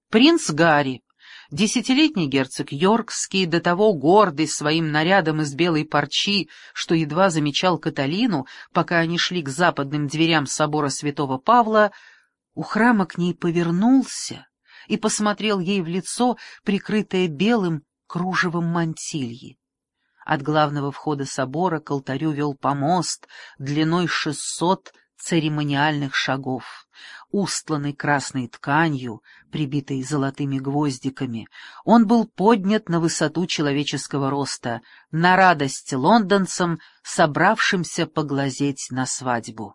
Принц Гарри, десятилетний герцог Йоркский, до того гордый своим нарядом из белой парчи, что едва замечал Каталину, пока они шли к западным дверям собора святого Павла, у храма к ней повернулся и посмотрел ей в лицо, прикрытое белым кружевом мантильи. От главного входа собора к алтарю вел помост длиной 600 церемониальных шагов, устланный красной тканью, прибитой золотыми гвоздиками. Он был поднят на высоту человеческого роста, на радость лондонцам, собравшимся поглазеть на свадьбу.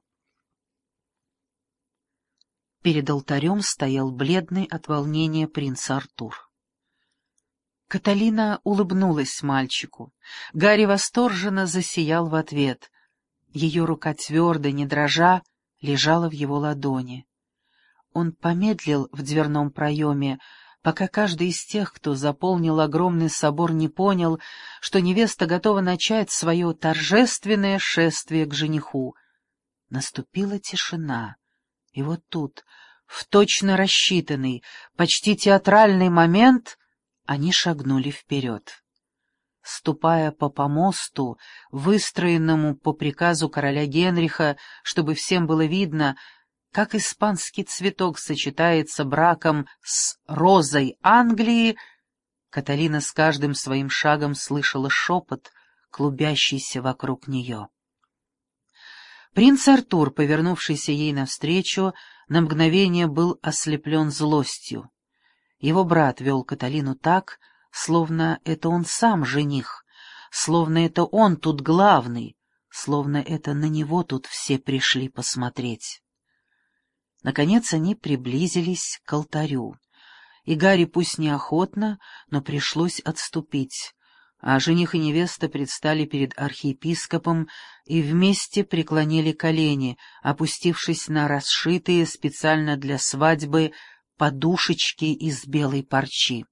Перед алтарем стоял бледный от волнения принц Артур. Каталина улыбнулась мальчику. Гарри восторженно засиял в ответ. Ее рука твердо, не дрожа, лежала в его ладони. Он помедлил в дверном проеме, пока каждый из тех, кто заполнил огромный собор, не понял, что невеста готова начать свое торжественное шествие к жениху. Наступила тишина, и вот тут, в точно рассчитанный, почти театральный момент, они шагнули вперед. Ступая по помосту, выстроенному по приказу короля Генриха, чтобы всем было видно, как испанский цветок сочетается браком с розой Англии, Каталина с каждым своим шагом слышала шепот, клубящийся вокруг нее. Принц Артур, повернувшийся ей навстречу, на мгновение был ослеплен злостью. Его брат вел Каталину так, словно это он сам жених, словно это он тут главный, словно это на него тут все пришли посмотреть. Наконец они приблизились к алтарю, и Гарри пусть неохотно, но пришлось отступить, а жених и невеста предстали перед архиепископом и вместе преклонили колени, опустившись на расшитые специально для свадьбы подушечки из белой парчи.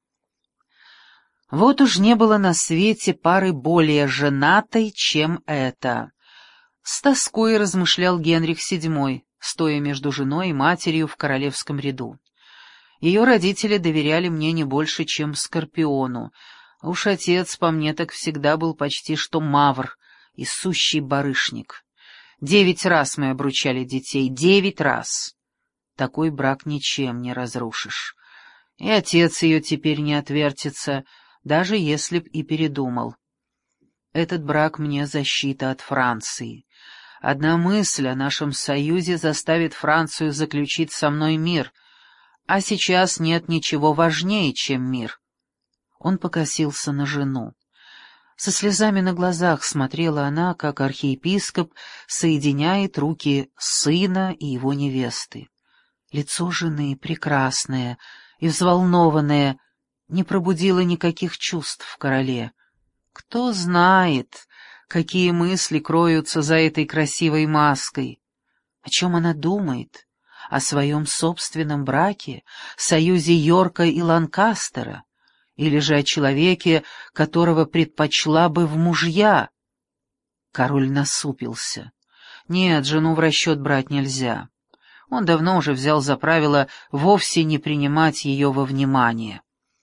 Вот уж не было на свете пары более женатой, чем эта. С тоской размышлял Генрих VII, стоя между женой и матерью в королевском ряду. Ее родители доверяли мне не больше, чем Скорпиону. Уж отец, по мне, так всегда был почти что мавр и сущий барышник. 9 раз мы обручали детей, 9 раз. Такой брак ничем не разрушишь. И отец ее теперь не отвертится, даже если б и передумал. Этот брак мне защита от Франции. Одна мысль о нашем союзе заставит Францию заключить со мной мир, а сейчас нет ничего важнее, чем мир. Он покосился на жену. Со слезами на глазах смотрела она, как архиепископ соединяет руки сына и его невесты. Лицо жены, прекрасное и взволнованное, не пробудило никаких чувств в короле. Кто знает, какие мысли кроются за этой красивой маской. О чем она думает? О своем собственном браке, союзе Йорка и Ланкастера? Или же о человеке, которого предпочла бы в мужья? Король насупился. Нет, жену в расчет брать нельзя. Он давно уже взял за правило вовсе не принимать ее во внимание.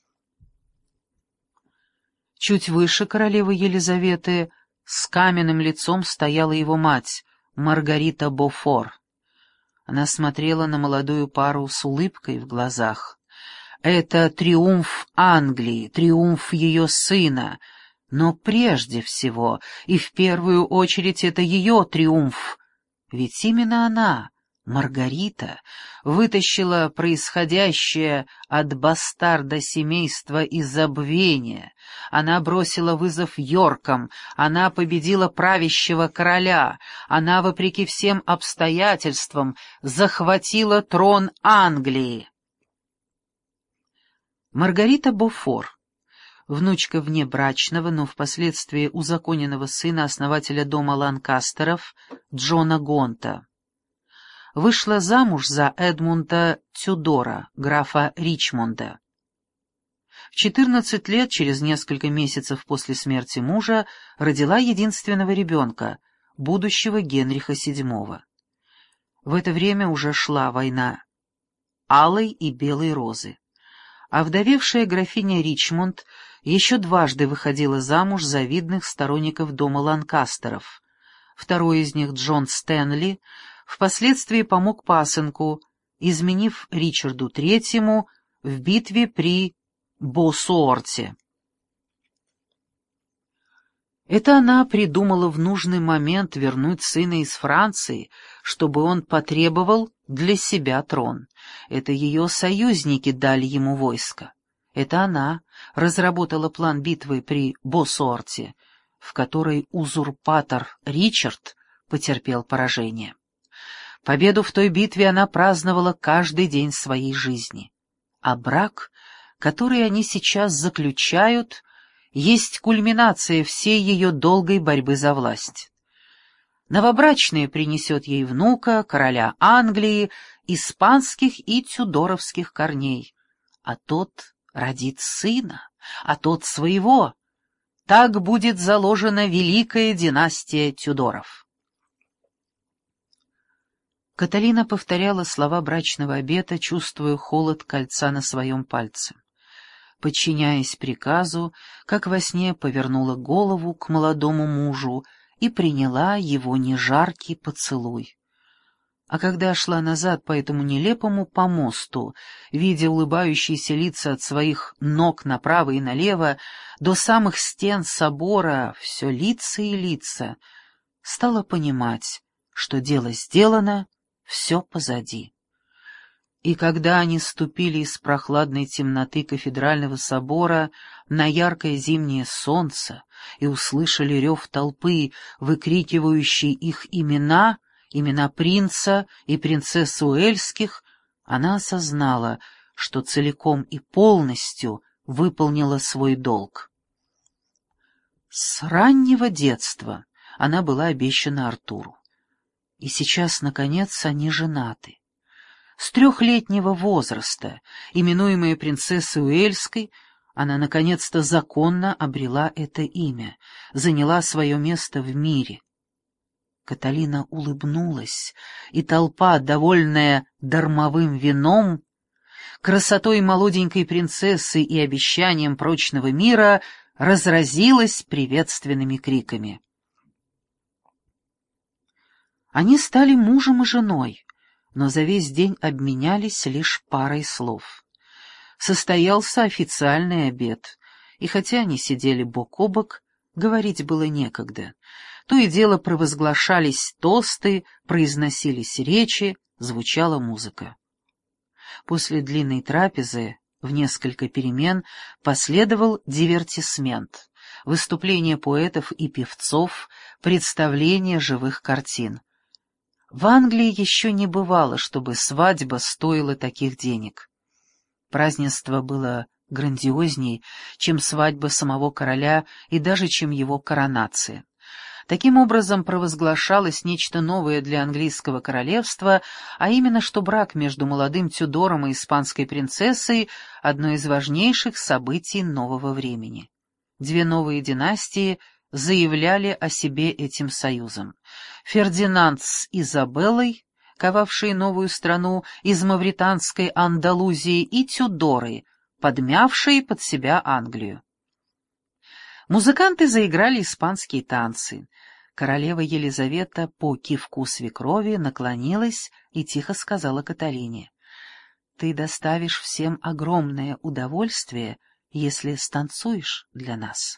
Чуть выше королевы Елизаветы с каменным лицом стояла его мать, Маргарита Бофор. Она смотрела на молодую пару с улыбкой в глазах. Это триумф Англии, триумф ее сына, но прежде всего и в первую очередь это ее триумф, ведь именно она, Маргарита, вытащила происходящее от бастарда семейства из забвения, она бросила вызов Йоркам, она победила правящего короля, она, вопреки всем обстоятельствам, захватила трон Англии. Маргарита Бофор, внучка внебрачного, но впоследствии узаконенного сына основателя дома Ланкастеров Джона Гонта, вышла замуж за Эдмунда Тюдора, графа Ричмонда. В 14 лет, через несколько месяцев после смерти мужа, родила единственного ребенка, будущего Генриха VII. В это время уже шла война Алой и Белой розы. Овдовевшая графиня Ричмонд еще дважды выходила замуж за видных сторонников дома Ланкастеров. Второй из них, Джон Стэнли, впоследствии помог пасынку, изменив Ричарду Третьему в битве при Боссуорте. Это она придумала в нужный момент вернуть сына из Франции, чтобы он потребовал для себя трон. Это ее союзники дали ему войско. Это она разработала план битвы при Боссуорте, в которой узурпатор Ричард потерпел поражение. Победу в той битве она праздновала каждый день своей жизни. А брак, который они сейчас заключают, есть кульминация всей ее долгой борьбы за власть. Новобрачная принесет ей внука, короля Англии, испанских и тюдоровских корней, а тот родит сына, а тот своего. Так будет заложена великая династия Тюдоров. Каталина повторяла слова брачного обета, чувствуя холод кольца на своем пальце. Подчиняясь приказу, как во сне повернула голову к молодому мужу и приняла его нежаркий поцелуй. А когда шла назад по этому нелепому помосту, видя улыбающиеся лица от своих ног направо и налево, до самых стен собора все лица и лица, стала понимать, что дело сделано, все позади. И когда они ступили из прохладной темноты кафедрального собора на яркое зимнее солнце и услышали рев толпы, выкрикивающей их имена принца и принцессы Уэльских, она осознала, что целиком и полностью выполнила свой долг. С раннего детства она была обещана Артуру. И сейчас, наконец, они женаты. С 3-летнего возраста, именуемая принцессой Уэльской, она наконец-то законно обрела это имя, заняла свое место в мире. Каталина улыбнулась, и толпа, довольная дармовым вином, красотой молоденькой принцессы и обещанием прочного мира, разразилась приветственными криками. Они стали мужем и женой, но за весь день обменялись лишь парой слов. Состоялся официальный обед, и хотя они сидели бок о бок, говорить было некогда. То и дело провозглашались тосты, произносились речи, звучала музыка. После длинной трапезы в несколько перемен последовал дивертисмент, выступления поэтов и певцов, представление живых картин. В Англии еще не бывало, чтобы свадьба стоила таких денег. Празднество было грандиозней, чем свадьба самого короля и даже чем его коронация. Таким образом провозглашалось нечто новое для английского королевства, а именно, что брак между молодым Тюдором и испанской принцессой — одно из важнейших событий нового времени. Две новые династии заявляли о себе этим союзом. Фердинанд с Изабеллой, ковавшие новую страну из мавританской Андалузии, и Тюдоры, подмявшие под себя Англию. Музыканты заиграли испанские танцы. Королева Елизавета по кивку свекрови наклонилась и тихо сказала Каталине: «Ты доставишь всем огромное удовольствие, если станцуешь для нас».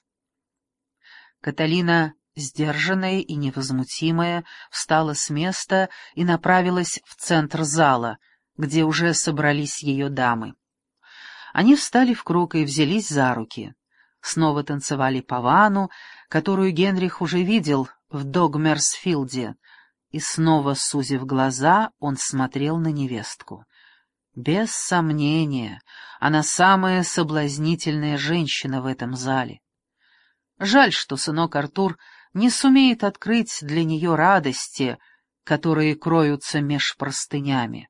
Каталина, сдержанная и невозмутимая, встала с места и направилась в центр зала, где уже собрались ее дамы. Они встали в круг и взялись за руки. Снова танцевали павану, которую Генрих уже видел в Догмерсфилде, и снова, сузив глаза, он смотрел на невестку. Без сомнения, она самая соблазнительная женщина в этом зале. Жаль, что сынок Артур не сумеет открыть для нее радости, которые кроются меж простынями.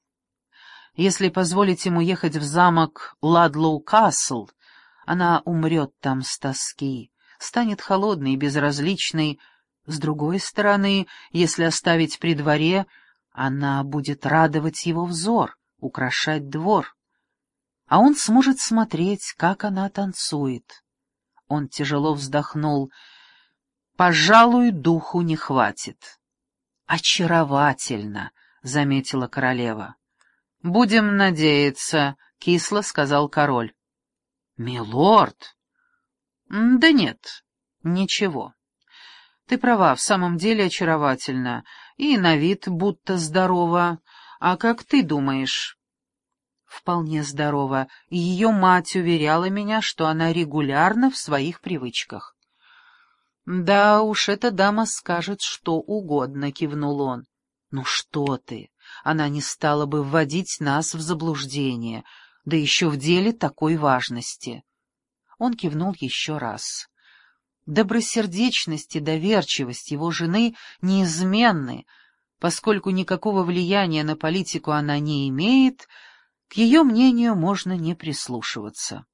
Если позволить ему ехать в замок Ладлоу-Касл, она умрет там с тоски, станет холодной и безразличной. С другой стороны, если оставить при дворе, она будет радовать его взор, украшать двор. а он сможет смотреть, как она танцует. Он тяжело вздохнул. «Пожалуй, духу не хватит». «Очаровательно», — заметила королева. «Будем надеяться», — кисло сказал король. «Милорд!» «Да нет, ничего. Ты права, в самом деле очаровательно, и на вид будто здорова. А как ты думаешь?» «Вполне здорова, и ее мать уверяла меня, что она регулярна в своих привычках». «Да уж, эта дама скажет что угодно», — кивнул он. «Ну что ты, она не стала бы вводить нас в заблуждение, да еще в деле такой важности». Он кивнул еще раз. Добросердечность и доверчивость его жены неизменны, поскольку никакого влияния на политику она не имеет, к ее мнению можно не прислушиваться.